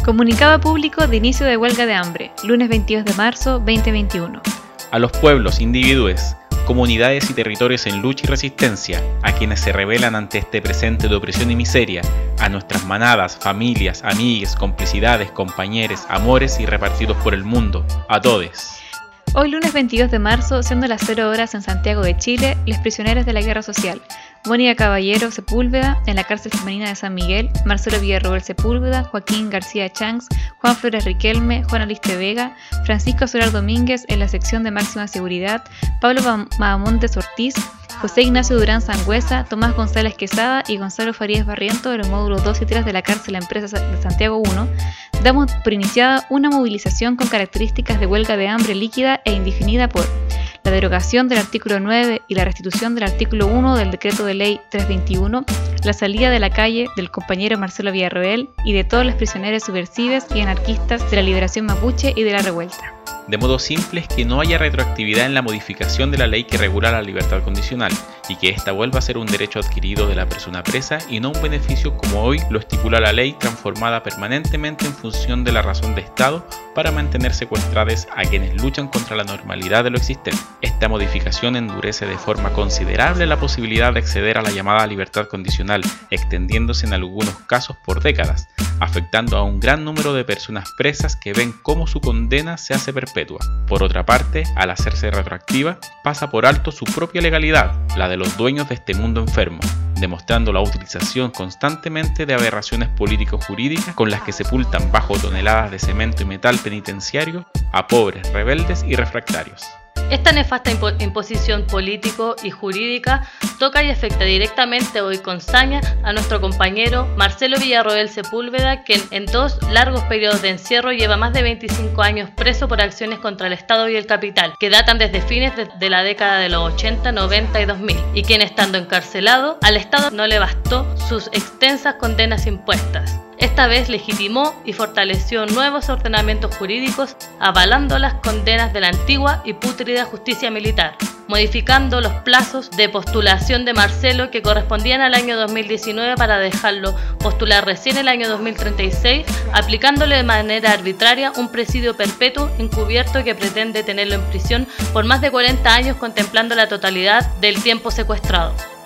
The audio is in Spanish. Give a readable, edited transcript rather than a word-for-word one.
Comunicado público de inicio de huelga de hambre, lunes 22 de marzo 2021. A los pueblos, individuos, comunidades y territorios en lucha y resistencia, a quienes se rebelan ante este presente de opresión y miseria, a nuestras manadas, familias, amigues, complicidades, compañeros, amores y repartidos por el mundo, a todes. Hoy lunes 22 de marzo, siendo las 0 horas en Santiago de Chile, los prisioneros de la guerra social, Mónica Caballero Sepúlveda, en la cárcel femenina de San Miguel, Marcelo Villarroel Sepúlveda, Joaquín García Changs, Juan Flores Riquelme, Juan Aliste Vega, Francisco Solar Domínguez en la sección de máxima seguridad, Pablo Mamamontes Ortiz, José Ignacio Durán Sangüesa, Tomás González Quesada y Gonzalo Farías Barriento de los módulos 2 y 3 de la cárcel Empresa de Santiago 1, damos por iniciada una movilización con características de huelga de hambre líquida e indefinida por la derogación del artículo 9 y la restitución del artículo 1 del decreto de ley 321, la salida de la calle del compañero Marcelo Villarroel y de todos los prisioneros subversivos y anarquistas de la liberación mapuche y de la revuelta. De modo simple es que no haya retroactividad en la modificación de la ley que regula la libertad condicional y que ésta vuelva a ser un derecho adquirido de la persona presa y no un beneficio como hoy lo estipula la ley, transformada permanentemente en función de la razón de Estado para mantener secuestradas a quienes luchan contra la normalidad de lo existente. Esta modificación endurece de forma considerable la posibilidad de acceder a la llamada libertad condicional, extendiéndose en algunos casos por décadas, afectando a un gran número de personas presas que ven cómo su condena se hace perpetua. Por otra parte, al hacerse retroactiva, pasa por alto su propia legalidad, la de los dueños de este mundo enfermo, demostrando la utilización constantemente de aberraciones político-jurídicas con las que sepultan bajo toneladas de cemento y metal penitenciario a pobres, rebeldes y refractarios. Esta nefasta imposición político y jurídica toca y afecta directamente hoy con saña a nuestro compañero Marcelo Villarroel Sepúlveda, quien en 2 largos periodos de encierro lleva más de 25 años preso por acciones contra el Estado y el capital, que datan desde fines de la década de los 80, 90 y 2000, y quien estando encarcelado, al Estado no le bastó sus extensas condenas impuestas. Esta vez legitimó y fortaleció nuevos ordenamientos jurídicos, avalando las condenas de la antigua y pútrida justicia militar, modificando los plazos de postulación de Marcelo que correspondían al año 2019 para dejarlo postular recién el año 2036, aplicándole de manera arbitraria un presidio perpetuo encubierto que pretende tenerlo en prisión por más de 40 años, contemplando la totalidad del tiempo secuestrado.